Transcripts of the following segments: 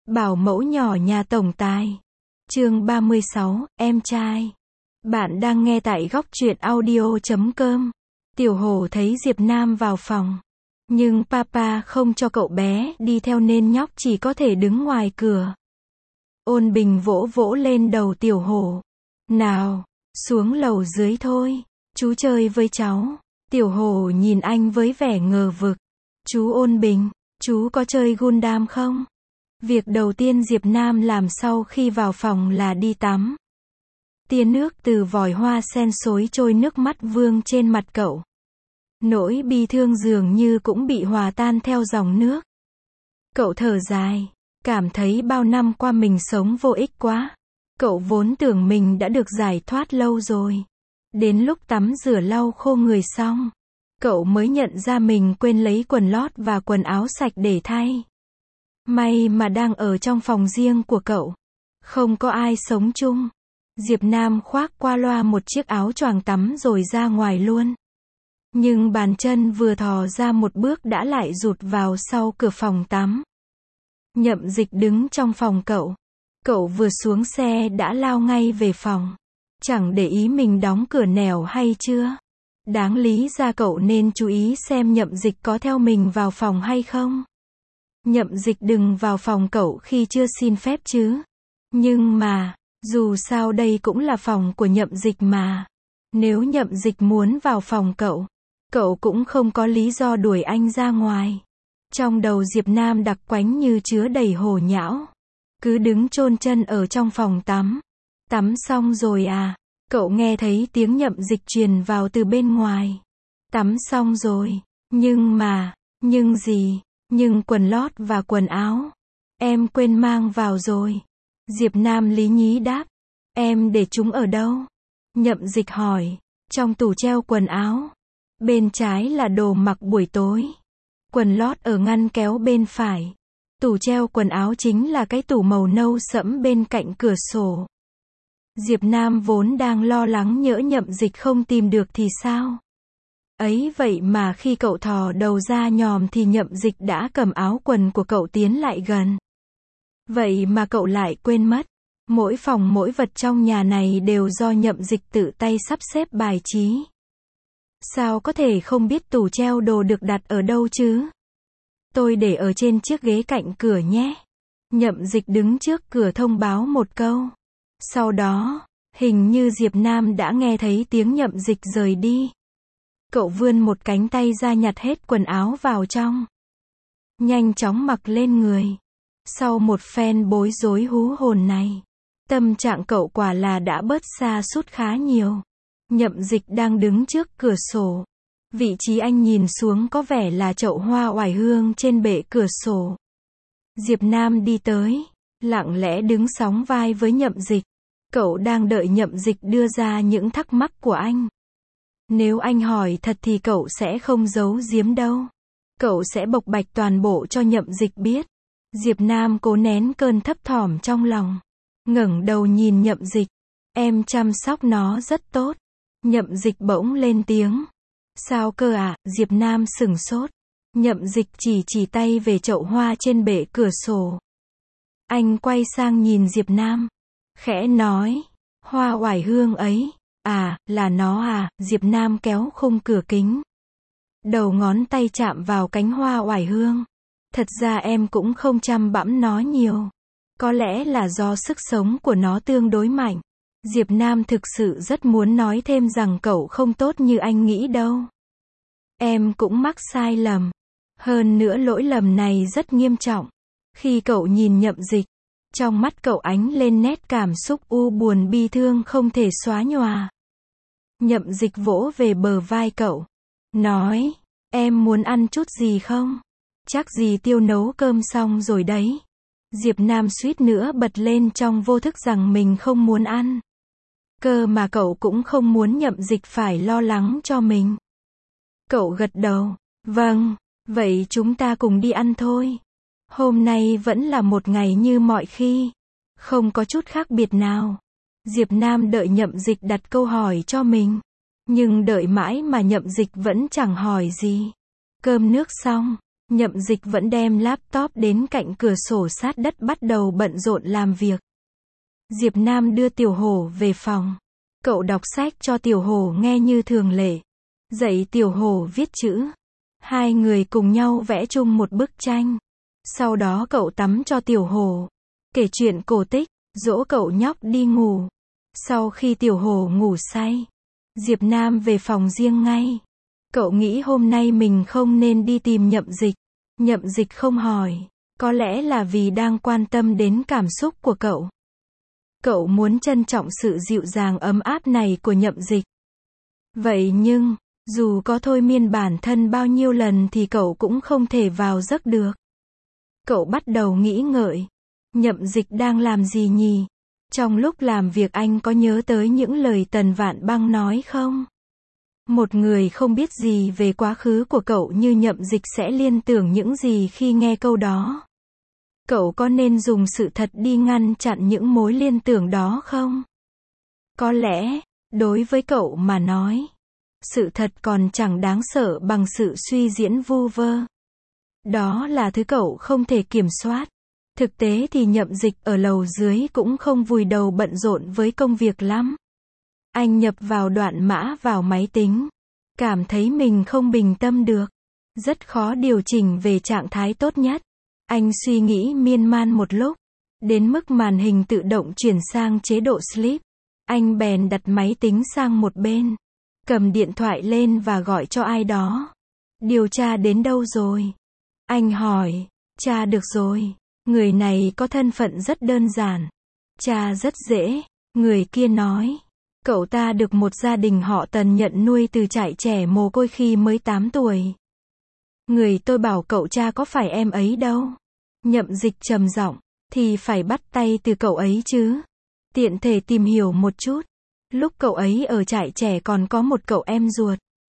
Bảo mẫu nhỏ nhà tổng tài. Chương 36, em trai. Bạn đang nghe tại góc truyện audio.com. Tiểu Hổ thấy Diệp Nam vào phòng. Nhưng papa không cho cậu bé đi theo nên nhóc chỉ có thể đứng ngoài cửa. Ôn Bình vỗ vỗ lên đầu Tiểu Hổ. Nào, xuống lầu dưới thôi. Chú chơi với cháu. Tiểu Hổ nhìn anh với vẻ ngờ vực. Chú Ôn Bình, chú có chơi Gundam không? Việc đầu tiên Diệp Nam làm sau khi vào phòng là đi tắm. Tia nước từ vòi hoa sen xối trôi nước mắt vương trên mặt cậu. Nỗi bi thương dường như cũng bị hòa tan theo dòng nước. Cậu thở dài, cảm thấy bao năm qua mình sống vô ích quá. Cậu vốn tưởng mình đã được giải thoát lâu rồi. Đến lúc tắm rửa lau khô người xong, cậu mới nhận ra mình quên lấy quần lót và quần áo sạch để thay. May mà đang ở trong phòng riêng của cậu. Không có ai sống chung. Diệp Nam khoác qua loa một chiếc áo choàng tắm rồi ra ngoài luôn. Nhưng bàn chân vừa thò ra một bước đã lại rụt vào sau cửa phòng tắm. Nhậm Dịch đứng trong phòng cậu. Cậu vừa xuống xe đã lao ngay về phòng. Chẳng để ý mình đóng cửa nẻo hay chưa. Đáng lý ra cậu nên chú ý xem Nhậm Dịch có theo mình vào phòng hay không. Nhậm Dịch đừng vào phòng cậu khi chưa xin phép chứ. Nhưng mà, dù sao đây cũng là phòng của Nhậm Dịch mà. Nếu Nhậm Dịch muốn vào phòng cậu, cậu cũng không có lý do đuổi anh ra ngoài. Trong đầu Diệp Nam đặc quánh như chứa đầy hồ nhão. Cứ đứng chôn chân ở trong phòng tắm. Tắm xong rồi à? Cậu nghe thấy tiếng Nhậm Dịch truyền vào từ bên ngoài. Tắm xong rồi. Nhưng gì? Nhưng quần lót và quần áo. Em quên mang vào rồi. Diệp Nam lý nhí đáp. Em để chúng ở đâu? Nhậm Dịch hỏi. Trong tủ treo quần áo. Bên trái là đồ mặc buổi tối. Quần lót ở ngăn kéo bên phải. Tủ treo quần áo chính là cái tủ màu nâu sẫm bên cạnh cửa sổ. Diệp Nam vốn đang lo lắng nhỡ Nhậm Dịch không tìm được thì sao? Ấy vậy mà khi cậu thò đầu ra nhòm thì Nhậm Dịch đã cầm áo quần của cậu tiến lại gần. Vậy mà cậu lại quên mất. Mỗi phòng mỗi vật trong nhà này đều do Nhậm Dịch tự tay sắp xếp bài trí. Sao có thể không biết tủ treo đồ được đặt ở đâu chứ? Tôi để ở trên chiếc ghế cạnh cửa nhé. Nhậm Dịch đứng trước cửa thông báo một câu. Sau đó, hình như Diệp Nam đã nghe thấy tiếng Nhậm Dịch rời đi. Cậu vươn một cánh tay ra nhặt hết quần áo vào trong. Nhanh chóng mặc lên người. Sau một phen bối rối hú hồn này, tâm trạng cậu quả là đã bớt sa sút khá nhiều. Nhậm Dịch đang đứng trước cửa sổ. Vị trí anh nhìn xuống có vẻ là chậu hoa oải hương trên bệ cửa sổ. Diệp Nam đi tới, lặng lẽ đứng sóng vai với Nhậm Dịch. Cậu đang đợi Nhậm Dịch đưa ra những thắc mắc của anh. Nếu anh hỏi thật thì cậu sẽ không giấu giếm đâu. Cậu sẽ bộc bạch toàn bộ cho Nhậm Dịch biết. Diệp Nam cố nén cơn thấp thỏm trong lòng. Ngẩng đầu nhìn Nhậm Dịch. Em chăm sóc nó rất tốt. Nhậm Dịch bỗng lên tiếng. Sao cơ ạ? Diệp Nam sửng sốt. Nhậm Dịch chỉ tay về chậu hoa trên bệ cửa sổ. Anh quay sang nhìn Diệp Nam. Khẽ nói. Hoa oải hương ấy. À, là nó à? Diệp Nam kéo khung cửa kính. Đầu ngón tay chạm vào cánh hoa oải hương. Thật ra em cũng không chăm bẵm nó nhiều. Có lẽ là do sức sống của nó tương đối mạnh. Diệp Nam thực sự rất muốn nói thêm rằng cậu không tốt như anh nghĩ đâu. Em cũng mắc sai lầm. Hơn nữa lỗi lầm này rất nghiêm trọng. Khi cậu nhìn Nhậm Dịch, trong mắt cậu ánh lên nét cảm xúc u buồn bi thương không thể xóa nhòa. Nhậm Dịch vỗ về bờ vai cậu. Nói, em muốn ăn chút gì không? Chắc dì Tiêu nấu cơm xong rồi đấy. Diệp Nam suýt nữa bật lên trong vô thức rằng mình không muốn ăn. Cơ mà cậu cũng không muốn Nhậm Dịch phải lo lắng cho mình. Cậu gật đầu. Vâng, vậy chúng ta cùng đi ăn thôi. Hôm nay vẫn là một ngày như mọi khi. Không có chút khác biệt nào. Diệp Nam đợi Nhậm Dịch đặt câu hỏi cho mình. Nhưng đợi mãi mà Nhậm Dịch vẫn chẳng hỏi gì. Cơm nước xong, Nhậm Dịch vẫn đem laptop đến cạnh cửa sổ sát đất bắt đầu bận rộn làm việc. Diệp Nam đưa Tiểu Hổ về phòng. Cậu đọc sách cho Tiểu Hổ nghe như thường lệ. Dạy Tiểu Hổ viết chữ. Hai người cùng nhau vẽ chung một bức tranh. Sau đó cậu tắm cho Tiểu Hổ. Kể chuyện cổ tích, dỗ cậu nhóc đi ngủ. Sau khi Tiểu Hổ ngủ say, Diệp Nam về phòng riêng ngay. Cậu nghĩ hôm nay mình không nên đi tìm Nhậm Dịch. Nhậm Dịch không hỏi. Có lẽ là vì đang quan tâm đến cảm xúc của cậu. Cậu muốn trân trọng sự dịu dàng ấm áp này của Nhậm Dịch. Vậy nhưng, dù có thôi miên bản thân bao nhiêu lần thì cậu cũng không thể vào giấc được. Cậu bắt đầu nghĩ ngợi. Nhậm Dịch đang làm gì nhỉ? Trong lúc làm việc anh có nhớ tới những lời Tần Vạn Băng nói không? Một người không biết gì về quá khứ của cậu như Nhậm Dịch sẽ liên tưởng những gì khi nghe câu đó? Cậu có nên dùng sự thật đi ngăn chặn những mối liên tưởng đó không? Có lẽ, đối với cậu mà nói, sự thật còn chẳng đáng sợ bằng sự suy diễn vu vơ. Đó là thứ cậu không thể kiểm soát. Thực tế thì Nhậm Dịch ở lầu dưới cũng không vùi đầu bận rộn với công việc lắm. Anh nhập vào đoạn mã vào máy tính. Cảm thấy mình không bình tâm được. Rất khó điều chỉnh về trạng thái tốt nhất. Anh suy nghĩ miên man một lúc. Đến mức màn hình tự động chuyển sang chế độ sleep. Anh bèn đặt máy tính sang một bên. Cầm điện thoại lên và gọi cho ai đó. Điều tra đến đâu rồi? Anh hỏi. Tra được rồi. Người này có thân phận rất đơn giản. Tra rất dễ. Người kia nói. Cậu ta được một gia đình họ Tần nhận nuôi từ trại trẻ mồ côi khi mới 8 tuổi. Người tôi bảo cậu tra có phải em ấy đâu. Nhậm Dịch trầm giọng. Thì phải bắt tay từ cậu ấy chứ. Tiện thể tìm hiểu một chút. Lúc cậu ấy ở trại trẻ còn có một cậu em ruột.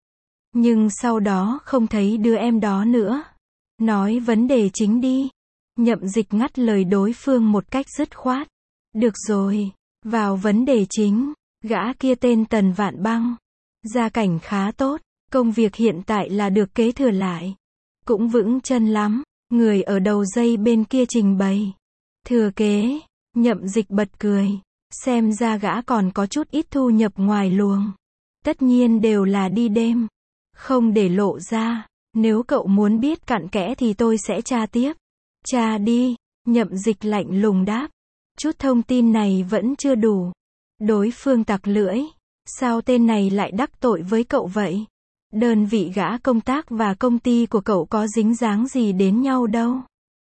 Nhưng sau đó không thấy đứa em đó nữa. Nói vấn đề chính đi. Nhậm Dịch ngắt lời đối phương một cách dứt khoát. Được rồi, vào vấn đề chính. Gã kia tên Tần Vạn Băng. Gia cảnh khá tốt. Công việc hiện tại là được kế thừa lại. Cũng vững chân lắm. Người ở đầu dây bên kia trình bày. Thừa kế. Nhậm Dịch bật cười. Xem ra gã còn có chút ít thu nhập ngoài luồng. Tất nhiên đều là đi đêm. Không để lộ ra. Nếu cậu muốn biết cặn kẽ thì tôi sẽ tra tiếp. Tra đi. Nhậm Dịch lạnh lùng đáp. Chút thông tin này vẫn chưa đủ. Đối phương tặc lưỡi. Sao tên này lại đắc tội với cậu vậy? Đơn vị gã công tác và công ty của cậu có dính dáng gì đến nhau đâu?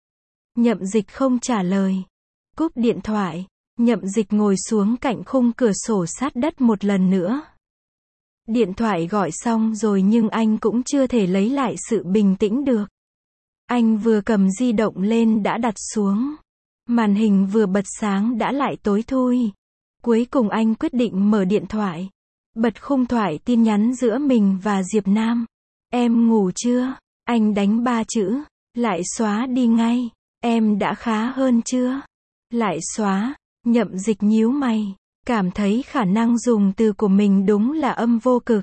Nhậm Dịch không trả lời. Cúp điện thoại. Nhậm Dịch ngồi xuống cạnh khung cửa sổ sát đất một lần nữa. Điện thoại gọi xong rồi nhưng anh cũng chưa thể lấy lại sự bình tĩnh được. Anh vừa cầm di động lên đã đặt xuống. Màn hình vừa bật sáng đã lại tối thui. Cuối cùng anh quyết định mở điện thoại. Bật khung thoại tin nhắn giữa mình và Diệp Nam. Em ngủ chưa? Anh đánh 3 chữ. Lại xóa đi ngay. Em đã khá hơn chưa? Lại xóa. Nhậm Dịch nhíu mày. Cảm thấy khả năng dùng từ của mình đúng là âm vô cực.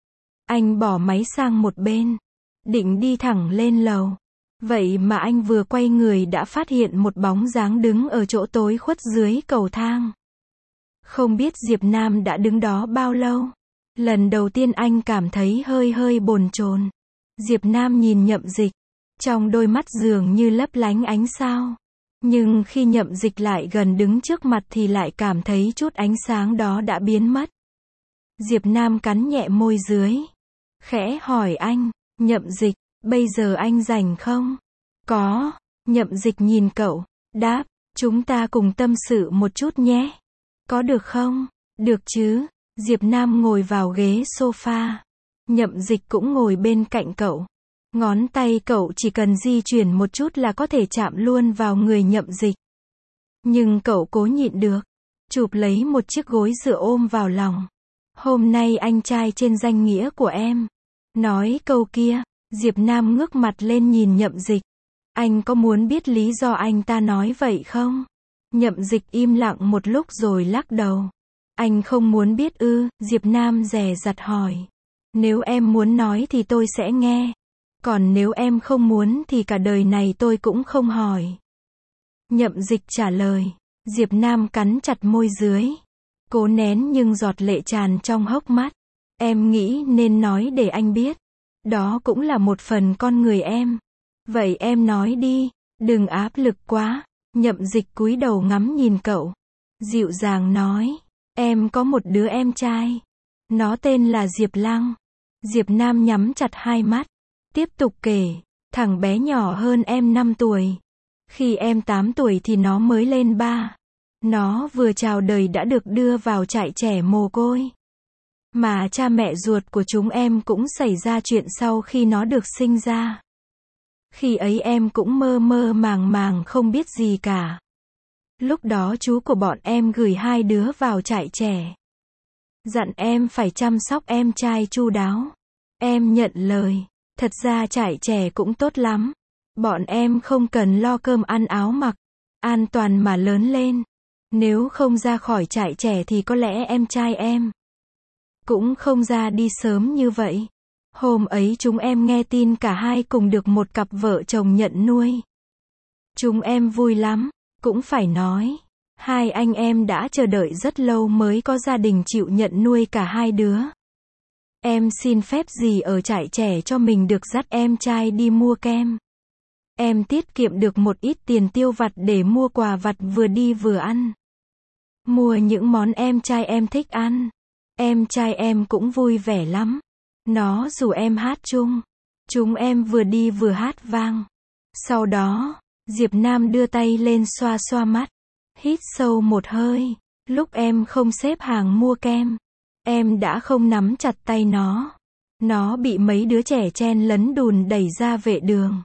Anh bỏ máy sang một bên. Định đi thẳng lên lầu. Vậy mà anh vừa quay người đã phát hiện một bóng dáng đứng ở chỗ tối khuất dưới cầu thang. Không biết Diệp Nam đã đứng đó bao lâu. Lần đầu tiên anh cảm thấy hơi bồn chồn. Diệp Nam nhìn Nhậm Dịch. Trong đôi mắt dường như lấp lánh ánh sao. Nhưng khi Nhậm Dịch lại gần đứng trước mặt thì lại cảm thấy chút ánh sáng đó đã biến mất. Diệp Nam cắn nhẹ môi dưới. Khẽ hỏi anh. Nhậm Dịch, bây giờ anh rảnh không? Có. Nhậm Dịch nhìn cậu. Đáp. Chúng ta cùng tâm sự một chút nhé. Có được không? Được chứ. Diệp Nam ngồi vào ghế sofa. Nhậm Dịch cũng ngồi bên cạnh cậu. Ngón tay cậu chỉ cần di chuyển một chút là có thể chạm luôn vào người Nhậm Dịch. Nhưng cậu cố nhịn được. Chụp lấy một chiếc gối dựa ôm vào lòng. Hôm nay anh trai trên danh nghĩa của em. Nói câu kia. Diệp Nam ngước mặt lên nhìn Nhậm Dịch. Anh có muốn biết lý do anh ta nói vậy không? Nhậm Dịch im lặng một lúc rồi lắc đầu. Anh không muốn biết ư? Diệp Nam dè dặt hỏi. Nếu em muốn nói thì tôi sẽ nghe. Còn nếu em không muốn thì cả đời này tôi cũng không hỏi. Nhậm Dịch trả lời. Diệp Nam cắn chặt môi dưới. Cố nén nhưng giọt lệ tràn trong hốc mắt. Em nghĩ nên nói để anh biết. Đó cũng là một phần con người em. Vậy em nói đi, đừng áp lực quá. Nhậm Dịch cúi đầu ngắm nhìn cậu. Dịu dàng nói. Em có một đứa em trai. Nó tên là Diệp Lăng. Diệp Nam nhắm chặt hai mắt. Tiếp tục kể. Thằng bé nhỏ hơn em 5 tuổi. Khi em 8 tuổi thì nó mới lên 3. Nó vừa chào đời đã được đưa vào trại trẻ mồ côi. Mà cha mẹ ruột của chúng em cũng xảy ra chuyện sau khi nó được sinh ra. Khi ấy em cũng mơ mơ màng màng không biết gì cả. Lúc đó chú của bọn em gửi hai đứa vào trại trẻ. Dặn em phải chăm sóc em trai chu đáo. Em nhận lời. Thật ra trại trẻ cũng tốt lắm. Bọn em không cần lo cơm ăn áo mặc. An toàn mà lớn lên. Nếu không ra khỏi trại trẻ thì có lẽ em trai em cũng không ra đi sớm như vậy. Hôm ấy chúng em nghe tin cả hai cùng được một cặp vợ chồng nhận nuôi. Chúng em vui lắm. Cũng phải nói, hai anh em đã chờ đợi rất lâu mới có gia đình chịu nhận nuôi cả hai đứa. Em xin phép gì ở trại trẻ cho mình được dắt em trai đi mua kem. Em tiết kiệm được một ít tiền tiêu vặt để mua quà vặt vừa đi vừa ăn. Mua những món em trai em thích ăn. Em trai em cũng vui vẻ lắm. Nó rủ em hát chung. Chúng em vừa đi vừa hát vang. Sau đó, Diệp Nam đưa tay lên xoa xoa mắt. Hít sâu một hơi. Lúc em không xếp hàng mua kem, em đã không nắm chặt tay nó. Nó bị mấy đứa trẻ chen lấn đùn đẩy ra vệ đường.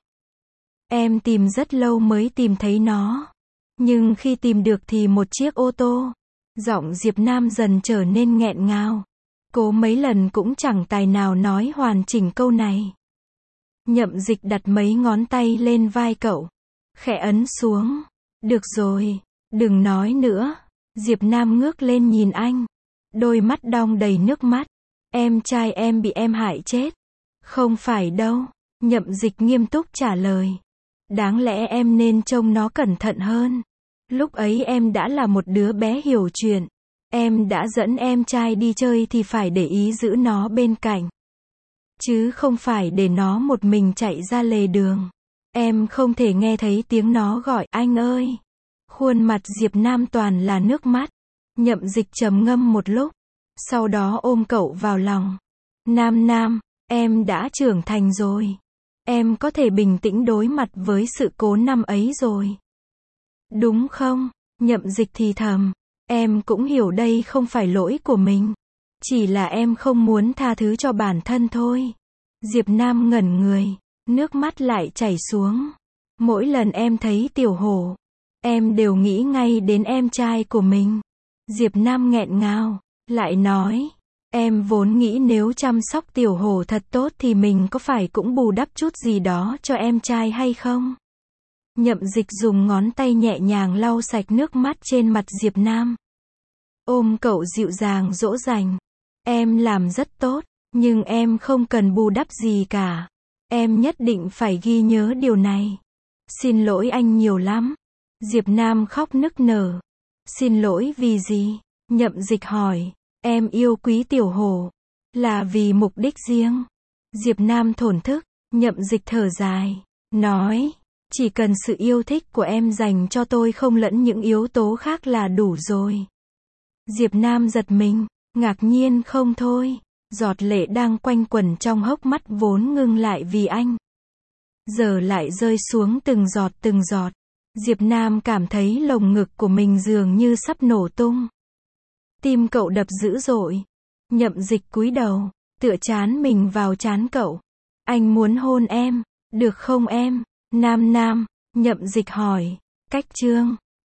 Em tìm rất lâu mới tìm thấy nó. Nhưng khi tìm được thì một chiếc ô tô. Giọng Diệp Nam dần trở nên nghẹn ngào. Cố mấy lần cũng chẳng tài nào nói hoàn chỉnh câu này. Nhậm Dịch đặt mấy ngón tay lên vai cậu. Khẽ ấn xuống. Được rồi, đừng nói nữa. Diệp Nam ngước lên nhìn anh. Đôi mắt đong đầy nước mắt. Em trai em bị em hại chết. Không phải đâu. Nhậm Dịch nghiêm túc trả lời. Đáng lẽ em nên trông nó cẩn thận hơn. Lúc ấy em đã là một đứa bé hiểu chuyện. Em đã dẫn em trai đi chơi thì phải để ý giữ nó bên cạnh. Chứ không phải để nó một mình chạy ra lề đường. Em không thể nghe thấy tiếng nó gọi anh ơi. Khuôn mặt Diệp Nam toàn là nước mắt. Nhậm Dịch trầm ngâm một lúc. Sau đó ôm cậu vào lòng. Nam, em đã trưởng thành rồi. Em có thể bình tĩnh đối mặt với sự cố năm ấy rồi. Đúng không? Nhậm Dịch thì thầm. Em cũng hiểu đây không phải lỗi của mình. Chỉ là em không muốn tha thứ cho bản thân thôi. Diệp Nam ngẩn người. Nước mắt lại chảy xuống. Mỗi lần em thấy Tiểu Hổ, em đều nghĩ ngay đến em trai của mình. Diệp Nam nghẹn ngào. Lại nói. Em vốn nghĩ nếu chăm sóc Tiểu Hổ thật tốt thì mình có phải cũng bù đắp chút gì đó cho em trai hay không? Nhậm Dịch dùng ngón tay nhẹ nhàng lau sạch nước mắt trên mặt Diệp Nam. Ôm cậu dịu dàng dỗ dành. Em làm rất tốt, nhưng em không cần bù đắp gì cả. Em nhất định phải ghi nhớ điều này. Xin lỗi anh nhiều lắm. Diệp Nam khóc nức nở. Xin lỗi vì gì? Nhậm Dịch hỏi. Em yêu quý Tiểu Hổ là vì mục đích riêng. Diệp Nam thổn thức. Nhậm Dịch thở dài. Nói. Chỉ cần sự yêu thích của em dành cho tôi không lẫn những yếu tố khác là đủ rồi. Diệp Nam giật mình. Ngạc nhiên không thôi. Giọt lệ đang quanh quẩn trong hốc mắt vốn ngưng lại vì anh. Giờ lại rơi xuống từng giọt từng giọt. Diệp Nam cảm thấy lồng ngực của mình dường như sắp nổ tung. Tim cậu đập dữ dội. Nhậm Dịch cúi đầu, tựa trán mình vào trán cậu. Anh muốn hôn em, được không em? Nam, Nhậm Dịch hỏi. Cách chương